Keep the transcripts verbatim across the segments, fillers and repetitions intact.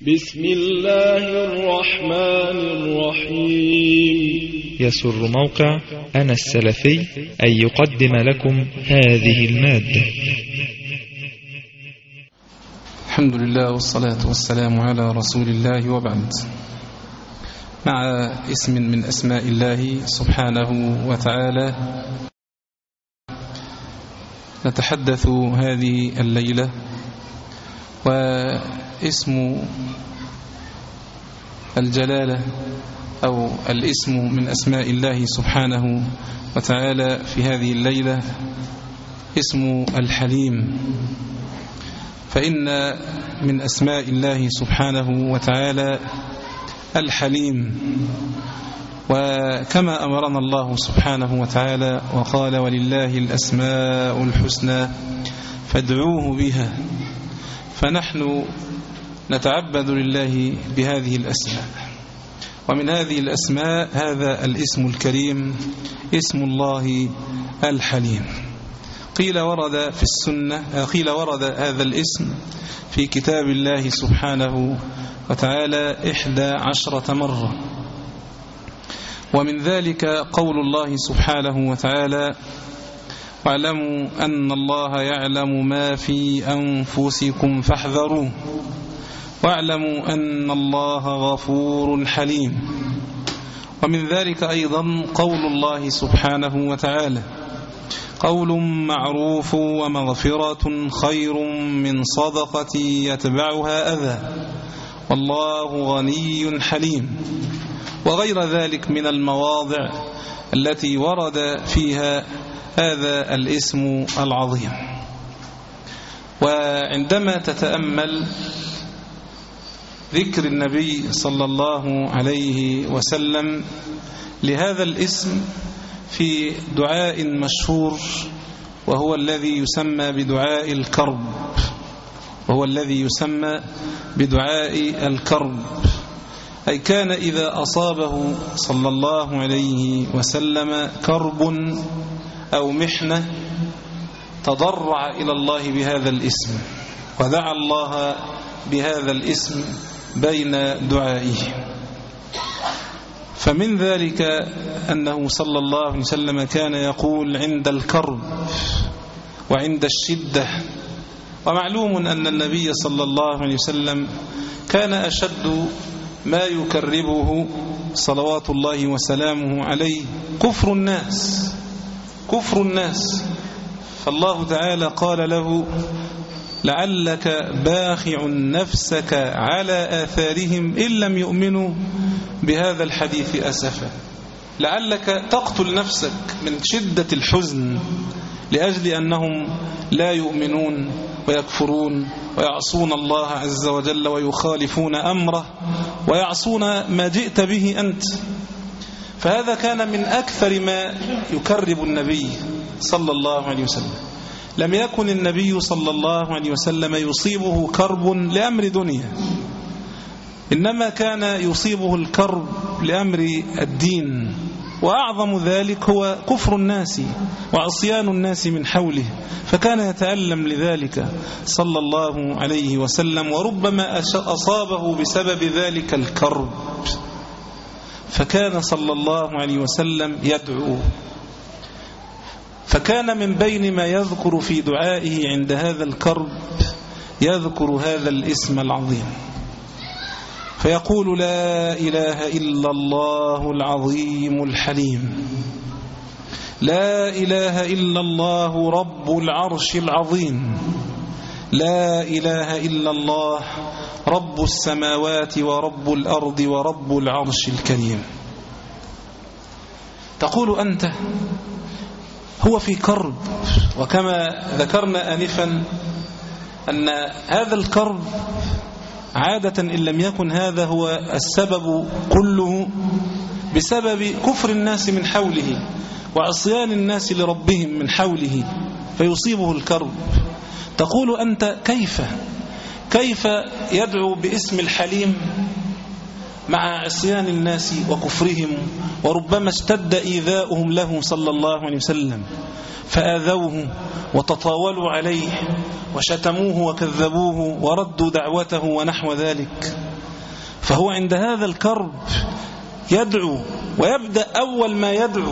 بسم الله الرحمن الرحيم. يسر موقع أنا السلفي أن يقدم لكم هذه المادة. الحمد لله والصلاة والسلام على رسول الله، وبعد. مع اسم من أسماء الله سبحانه وتعالى نتحدث هذه الليلة، واسم الجلالة أو الاسم من أسماء الله سبحانه وتعالى في هذه الليلة اسم الحليم. فإن من أسماء الله سبحانه وتعالى الحليم، وكما أمرنا الله سبحانه وتعالى وقال: ولله الأسماء الحسنى فادعوه بها. فنحن نتعبد لله بهذه الأسماء، ومن هذه الأسماء هذا الاسم الكريم اسم الله الحليم. قيل ورد في السنة قيل ورد هذا الاسم في كتاب الله سبحانه وتعالى إحدى عشرة مرة، ومن ذلك قول الله سبحانه وتعالى: واعلموا أن الله يعلم ما في أنفسكم فاحذروه واعلموا أن الله غفور حليم. ومن ذلك أيضا قول الله سبحانه وتعالى: قول معروف ومغفرة خير من صدقة يتبعها أذى والله غني حليم، وغير ذلك من المواضع التي ورد فيها هذا الاسم العظيم. وعندما تتأمل ذكر النبي صلى الله عليه وسلم لهذا الاسم في دعاء مشهور، وهو الذي يسمى بدعاء الكرب وهو الذي يسمى بدعاء الكرب أي كان إذا أصابه صلى الله عليه وسلم كرب أو محنة تضرع إلى الله بهذا الاسم ودعا الله بهذا الاسم بين دعائه. فمن ذلك أنه صلى الله عليه وسلم كان يقول عند الكرب وعند الشدة. ومعلوم أن النبي صلى الله عليه وسلم كان أشد ما يكربه صلوات الله وسلامه عليه كفر الناس كفر الناس فالله تعالى قال له: لعلك باخع نفسك على آثارهم إن لم يؤمنوا بهذا الحديث أسفا. لعلك تقتل نفسك من شدة الحزن لأجل أنهم لا يؤمنون ويكفرون ويعصون الله عز وجل ويخالفون أمره ويعصون ما جئت به أنت. فهذا كان من أكثر ما يكرب النبي صلى الله عليه وسلم. لم يكن النبي صلى الله عليه وسلم يصيبه كرب لأمر دنيا، إنما كان يصيبه الكرب لأمر الدين، وأعظم ذلك هو كفر الناس وعصيان الناس من حوله، فكان يتألم لذلك صلى الله عليه وسلم، وربما أصابه بسبب ذلك الكرب. فكان صلى الله عليه وسلم يدعو، فكان من بين ما يذكر في دعائه عند هذا الكرب يذكر هذا الاسم العظيم، فيقول: لا إله إلا الله العظيم الحليم، لا إله إلا الله رب العرش العظيم، لا إله إلا الله رب السماوات ورب الأرض ورب العرش الكريم. تقول أنت: هو في كرب، وكما ذكرنا آنفا أن هذا الكرب عادة إن لم يكن هذا هو السبب كله بسبب كفر الناس من حوله وعصيان الناس لربهم من حوله فيصيبه الكرب. تقول أنت: كيف كيف يدعو باسم الحليم مع عصيان الناس وكفرهم، وربما اشتد إيذاؤهم له صلى الله عليه وسلم فآذوه وتطاولوا عليه وشتموه وكذبوه وردوا دعوته ونحو ذلك. فهو عند هذا الكرب يدعو، ويبدأ أول ما يدعو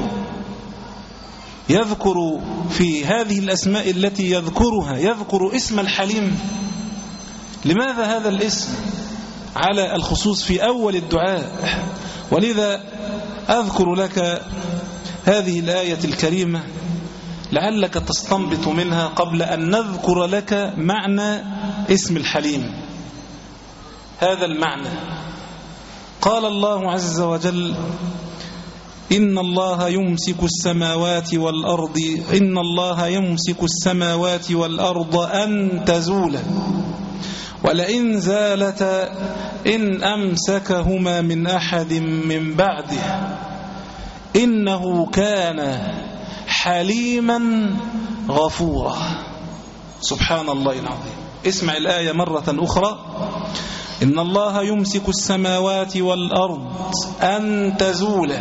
يذكر في هذه الأسماء التي يذكرها يذكر اسم الحليم. لماذا هذا الاسم على الخصوص في أول الدعاء؟ ولذا أذكر لك هذه الآية الكريمة لعلك تستنبط منها قبل أن نذكر لك معنى اسم الحليم. هذا المعنى قال الله عز وجل: إن الله يمسك السماوات والأرض إن الله يمسك السماوات والأرض أن تزولا ولئن زالتا إن أمسكهما من أحد من بعده إنه كان حليما غفورا. سبحان الله العظيم. اسمع الآية مرة أخرى: إن الله يمسك السماوات والأرض أن تزولا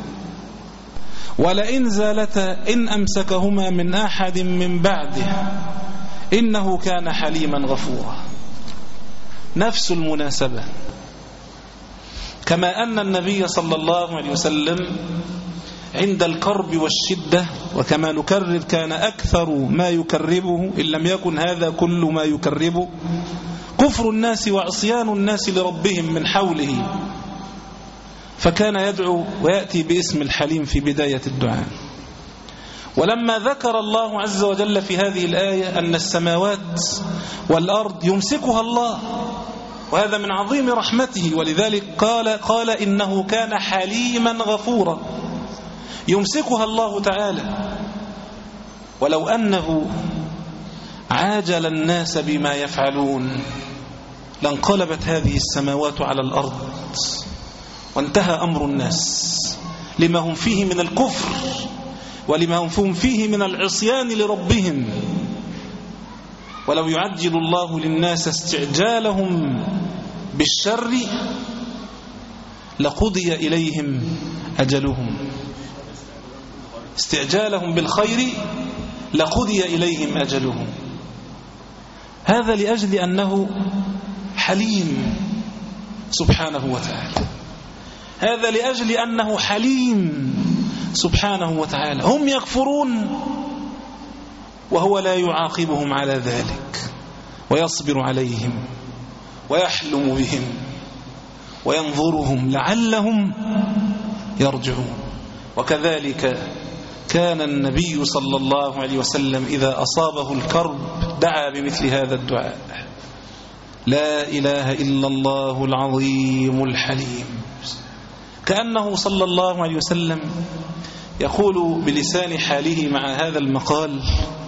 ولئن زالتا إن أمسكهما من أحد من بعده إنه كان حليما غفورا. نفس المناسبة، كما أن النبي صلى الله عليه وسلم عند الكرب والشدة، وكما نكرر كان أكثر ما يكربه إن لم يكن هذا كل ما يكربه كفر الناس وعصيان الناس لربهم من حوله، فكان يدعو ويأتي باسم الحليم في بداية الدعاء. ولما ذكر الله عز وجل في هذه الآية أن السماوات والأرض يمسكها الله، وهذا من عظيم رحمته، ولذلك قال قال إنه كان حليما غفورا. يمسكها الله تعالى، ولو أنه عاجل الناس بما يفعلون لانقلبت هذه السماوات على الأرض وانتهى أمر الناس لما هم فيه من الكفر ولما هم فيه من العصيان لربهم. ولو يعجل الله للناس استعجالهم بالشر لقضي إليهم أجلهم، استعجالهم بالخير لقضي إليهم أجلهم. هذا لأجل أنه حليم سبحانه وتعالى، هذا لأجل أنه حليم سبحانه وتعالى. هم يكفرون وهو لا يعاقبهم على ذلك، ويصبر عليهم ويحلم بهم وينظرهم لعلهم يرجعون. وكذلك كان النبي صلى الله عليه وسلم إذا أصابه الكرب دعا بمثل هذا الدعاء: لا إله إلا الله العظيم الحليم. كأنه صلى الله عليه وسلم يقول بلسان حاله مع هذا المقال: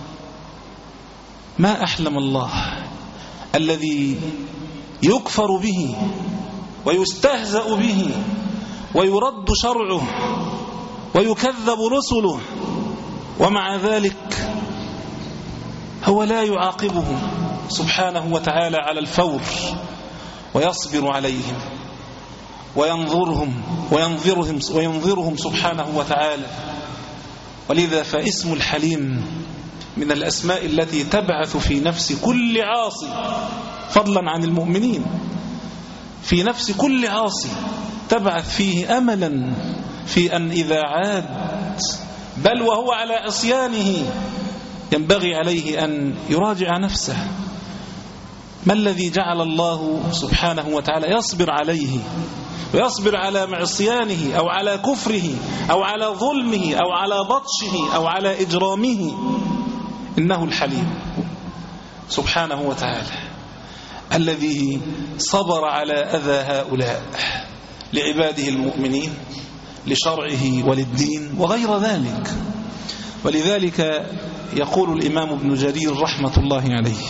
ما أحلم الله الذي يكفر به ويستهزأ به ويرد شرعه ويكذب رسله، ومع ذلك هو لا يعاقبهم سبحانه وتعالى على الفور، ويصبر عليهم وينظرهم وينظرهم وينظرهم سبحانه وتعالى. ولذا فاسم الحليم من الأسماء التي تبعث في نفس كل عاصي، فضلا عن المؤمنين، في نفس كل عاصي تبعث فيه أملا في أن إذا عاد بل وهو على عصيانه ينبغي عليه أن يراجع نفسه. ما الذي جعل الله سبحانه وتعالى يصبر عليه ويصبر على معصيانه أو على كفره أو على ظلمه أو على بطشه أو على إجرامه؟ إنه الحليم سبحانه وتعالى الذي صبر على أذى هؤلاء لعباده المؤمنين، لشرعه وللدين وغير ذلك. ولذلك يقول الإمام ابن جرير رحمة الله عليه: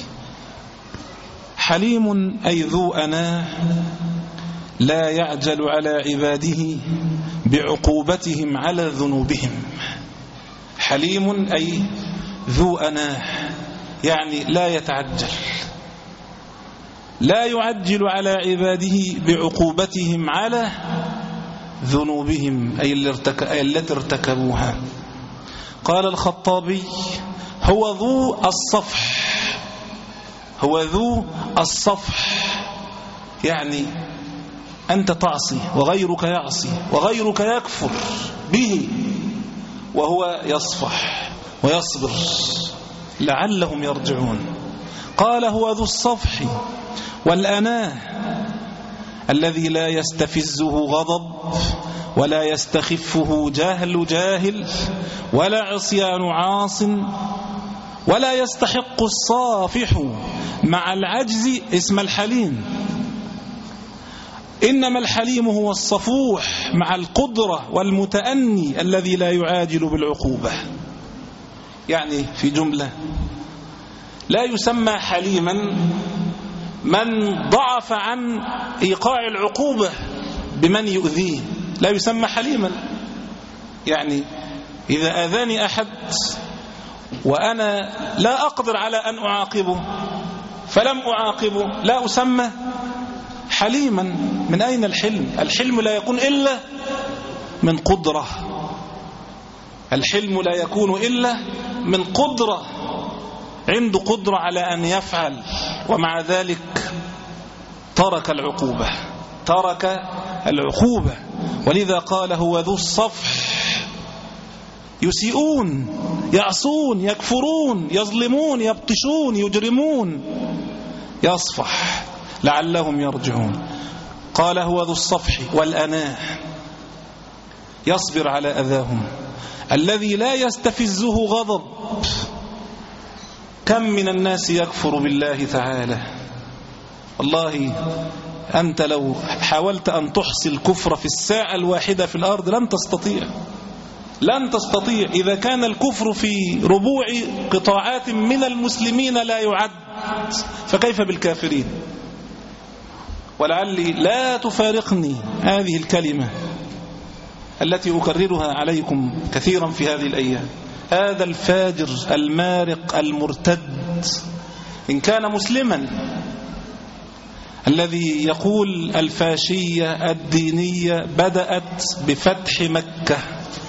حليم أي ذو أناه لا يعجل على عباده بعقوبتهم على ذنوبهم. حليم أي ذو أناه، يعني لا يتعجل، لا يعجل على عباده بعقوبتهم على ذنوبهم أي التي ارتكبوها. قال الخطابي: هو ذو الصفح، هو ذو الصفح، يعني أنت تعصي وغيرك يعصي وغيرك يكفر به وهو يصفح ويصبر لعلهم يرجعون. قال هو ذو الصفح والأناه الذي لا يستفزه غضب ولا يستخفه جهل جاهل ولا عصيان عاص ولا يستحق الصافح مع العجز اسم الحليم. إنما الحليم هو الصفوح مع القدرة والمتأني الذي لا يعاجل بالعقوبة. يعني في جملة لا يسمى حليما من ضعف عن إيقاع العقوبة بمن يؤذيه، لا يسمى حليما. يعني إذا آذاني أحد وأنا لا أقدر على أن أعاقبه فلم أعاقبه لا أسمى حليما. من أين الحلم؟ الحلم لا يكون إلا من قدرة، الحلم لا يكون إلا من قدرة، عنده قدرة على أن يفعل ومع ذلك ترك العقوبة ترك العقوبة. ولذا قال هو ذو الصفح. يسيئون يعصون يكفرون يظلمون يبطشون يجرمون، يصفح لعلهم يرجعون. قال هو ذو الصفح والأناه يصبر على أذاهم الذي لا يستفزه غضب. كم من الناس يكفر بالله تعالى. والله أنت لو حاولت أن تحصي الكفر في الساعة الواحدة في الأرض لن تستطيع لن تستطيع. إذا كان الكفر في ربوع قطاعات من المسلمين لا يعد، فكيف بالكافرين؟ ولعلي لا تفارقني هذه الكلمة التي أكررها عليكم كثيرا في هذه الأيام. هذا الفاجر المارق المرتد إن كان مسلما الذي يقول الفاشية الدينية بدأت بفتح مكة،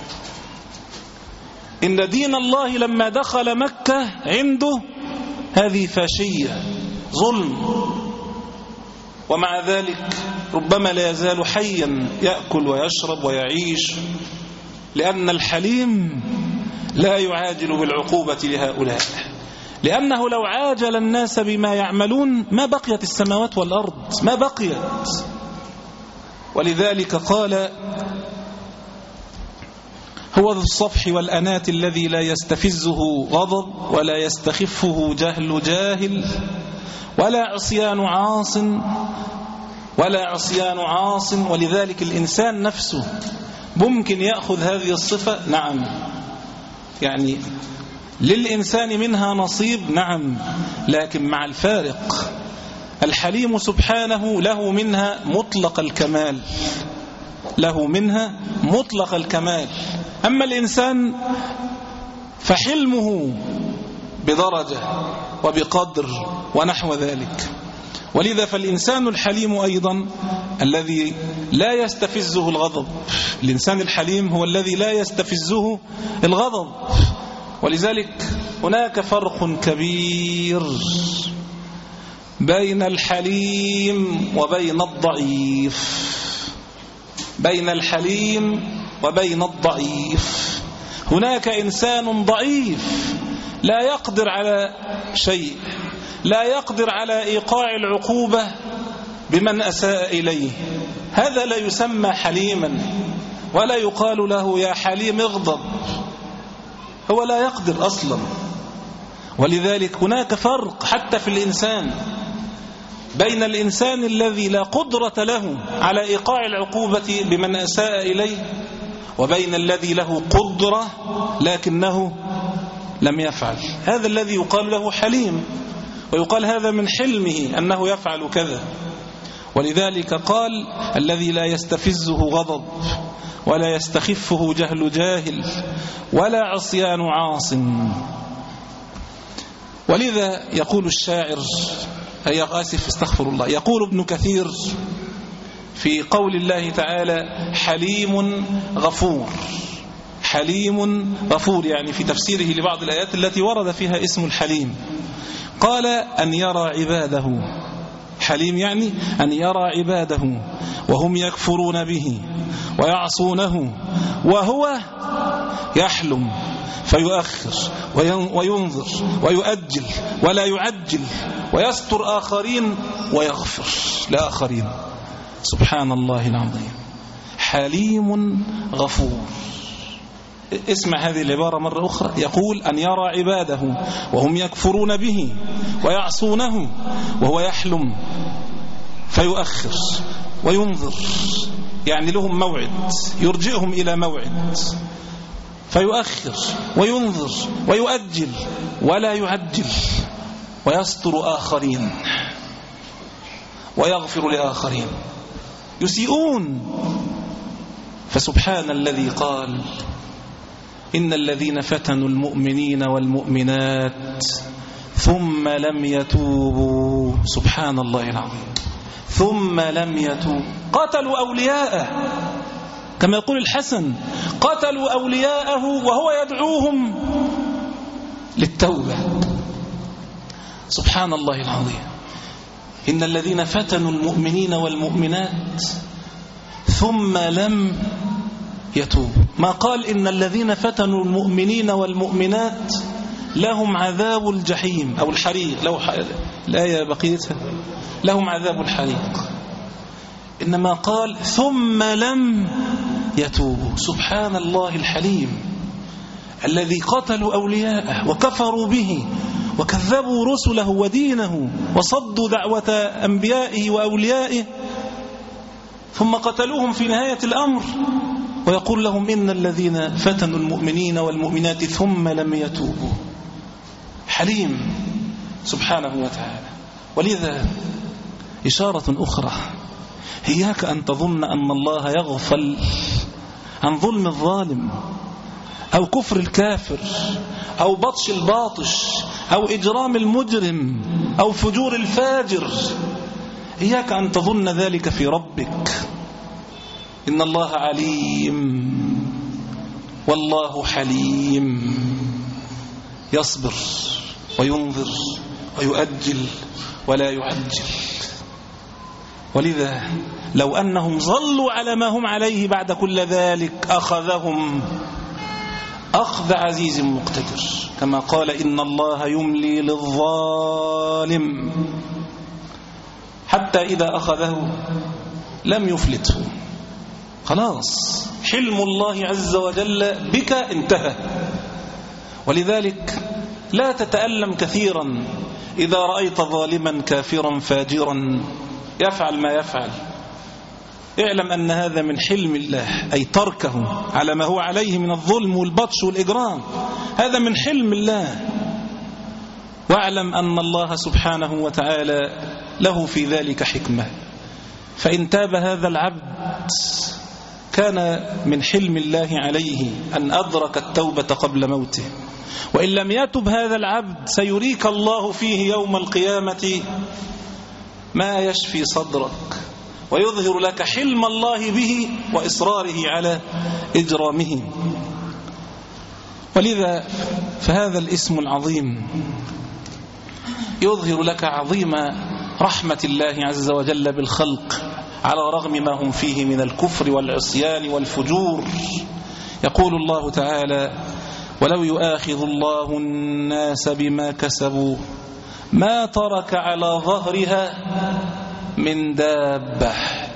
إن دين الله لما دخل مكة عنده هذه فاشية ظلم، ومع ذلك ربما لا يزال حيا يأكل ويشرب ويعيش، لأن الحليم لا يعاجل بالعقوبة لهؤلاء، لأنه لو عاجل الناس بما يعملون ما بقيت السماوات والأرض، ما بقيت. ولذلك قال هو ذو الصفح والأنات الذي لا يستفزه غضب ولا يستخفه جهل جاهل ولا عصيان عاص ولا عصيان عاص. ولذلك الإنسان نفسه ممكن يأخذ هذه الصفة، نعم، يعني للإنسان منها نصيب، نعم، لكن مع الفارق. الحليم سبحانه له منها مطلق الكمال، له منها مطلق الكمال. أما الإنسان فحلمه بدرجة وبقدر ونحو ذلك. ولذا فالإنسان الحليم أيضا الذي لا يستفزه الغضب. الإنسان الحليم هو الذي لا يستفزه الغضب. ولذلك هناك فرق كبير بين الحليم وبين الضعيف، بين الحليم وبين الضعيف. هناك إنسان ضعيف لا يقدر على شيء، لا يقدر على إيقاع العقوبة بمن أساء إليه، هذا لا يسمى حليما ولا يقال له يا حليم اغضب، هو لا يقدر أصلا. ولذلك هناك فرق حتى في الإنسان بين الإنسان الذي لا قدرة له على إيقاع العقوبة بمن أساء إليه وبين الذي له قدرة لكنه لم يفعل، هذا الذي يقال له حليم، ويقال هذا من حلمه أنه يفعل كذا. ولذلك قال الذي لا يستفزه غضب ولا يستخفه جهل جاهل ولا عصيان عاص. ولذا يقول الشاعر، أي آسف استغفر الله، يقول ابن كثير في قول الله تعالى حليم غفور، حليم غفور، يعني في تفسيره لبعض الآيات التي ورد فيها اسم الحليم، قال أن يرى عباده، حليم يعني أن يرى عباده وهم يكفرون به ويعصونه وهو يحلم فيؤخر وينظر ويؤجل ولا يعجل ويستر آخرين ويغفر لآخرين. سبحان الله العظيم. حليم غفور. اسمع هذه العبارة مرة أخرى، يقول أن يرى عباده وهم يكفرون به ويعصونه وهو يحلم فيؤخر وينظر، يعني لهم موعد يرجئهم إلى موعد، فيؤخر وينظر ويؤجل ولا يعجل ويستر آخرين ويغفر لآخرين. يسيئون. فسبحان الذي قال إن الذين فتنوا المؤمنين والمؤمنات ثم لم يتوبوا، سبحان الله العظيم، ثم لم يتوبوا قتلوا أولياءه، كما يقول الحسن قتلوا أولياءه وهو يدعوهم للتوبة. سبحان الله العظيم. إن الذين فتنوا المؤمنين والمؤمنات ثم لم يتوبوا، ما قال إن الذين فتنوا المؤمنين والمؤمنات لهم عذاب الجحيم أو الحريق، لو الآية بقيتها لهم عذاب الحريق، إنما قال ثم لم يتوبوا. سبحان الله الحليم الذي قتلوا أولياءه وكفروا به وكذبوا رسله ودينه وصدوا دعوة أنبيائه وأوليائه، ثم قتلوهم في نهاية الأمر، ويقول لهم إن الذين فتنوا المؤمنين والمؤمنات ثم لم يتوبوا. حليم سبحانه وتعالى. ولذا إشارة أخرى، إياك أن تظن أن الله يغفل عن ظلم الظالم أو كفر الكافر أو بطش الباطش أو إجرام المجرم أو فجور الفاجر. إياك أن تظن ذلك في ربك. إن الله عليم والله حليم، يصبر وينظر ويؤجل ولا يعجل. ولذا لو أنهم ظلوا على ما هم عليه بعد كل ذلك أخذهم أخذ عزيز مقتدر، كما قال إن الله يملي للظالم حتى إذا أخذه لم يفلته. خلاص حلم الله عز وجل بك انتهى. ولذلك لا تتألم كثيرا إذا رأيت ظالما كافرا فاجرا يفعل ما يفعل، اعلم أن هذا من حلم الله، أي تركه على ما هو عليه من الظلم والبطش والإجرام، هذا من حلم الله. واعلم أن الله سبحانه وتعالى له في ذلك حكمة، فإن تاب هذا العبد كان من حلم الله عليه أن أدرك التوبة قبل موته، وإن لم يتب هذا العبد سيريك الله فيه يوم القيامة ما يشفي صدرك ويظهر لك حلم الله به وإصراره على إجرامه. ولذا فهذا الاسم العظيم يظهر لك عظيم رحمة الله عز وجل بالخلق على رغم ما هم فيه من الكفر والعصيان والفجور. يقول الله تعالى ولو يؤاخذ الله الناس بما كسبوا ما ترك على ظهرها من دابة.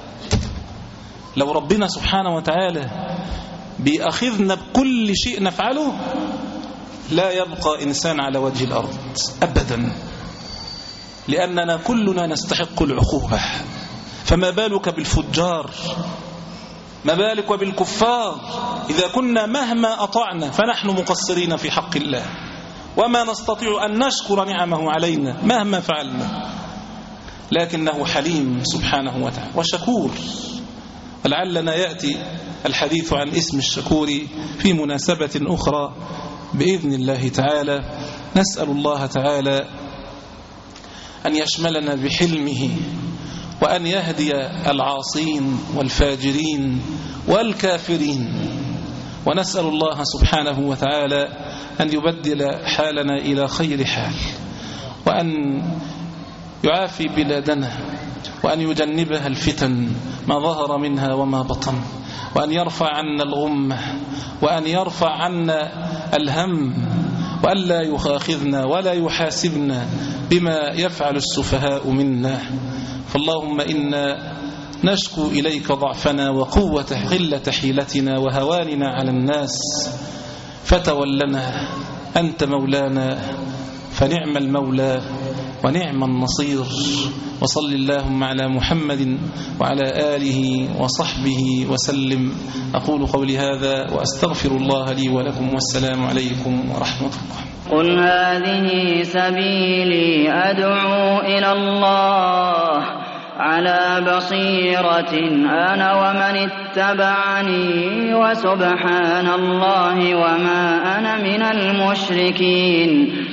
لو ربنا سبحانه وتعالى بيأخذنا بكل شيء نفعله لا يبقى إنسان على وجه الأرض أبدا، لأننا كلنا نستحق العقوبة، فما بالك بالفجار، ما بالك بالكفار. إذا كنا مهما أطعنا فنحن مقصرين في حق الله، وما نستطيع أن نشكر نعمه علينا مهما فعلنا، لكنه حليم سبحانه وتعالى وشكور. ولعلنا يأتي الحديث عن اسم الشكور في مناسبة أخرى بإذن الله تعالى. نسأل الله تعالى أن يشملنا بحلمه، وأن يهدي العاصين والفاجرين والكافرين، ونسأل الله سبحانه وتعالى أن يبدل حالنا إلى خير حال، وأن يعافي بلادنا وأن يجنبها الفتن ما ظهر منها وما بطن، وأن يرفع عنا الغمة، وأن يرفع عنا الهم، وأن لا يؤاخذنا ولا يحاسبنا بما يفعل السفهاء منا. فاللهم إنا نشكو إليك ضعفنا وقوة قلة حيلتنا وهواننا على الناس، فتولنا أنت مولانا فنعم المولى ونعم النصير. وصل اللهم على محمد وعلى آله وصحبه وسلم. أقول قولي هذا وأستغفر الله لي ولكم، والسلام عليكم ورحمة الله. قل هذه سبيلي أدعو إلى الله على بصيرة أنا ومن اتبعني، وسبحان الله وما أنا من المشركين.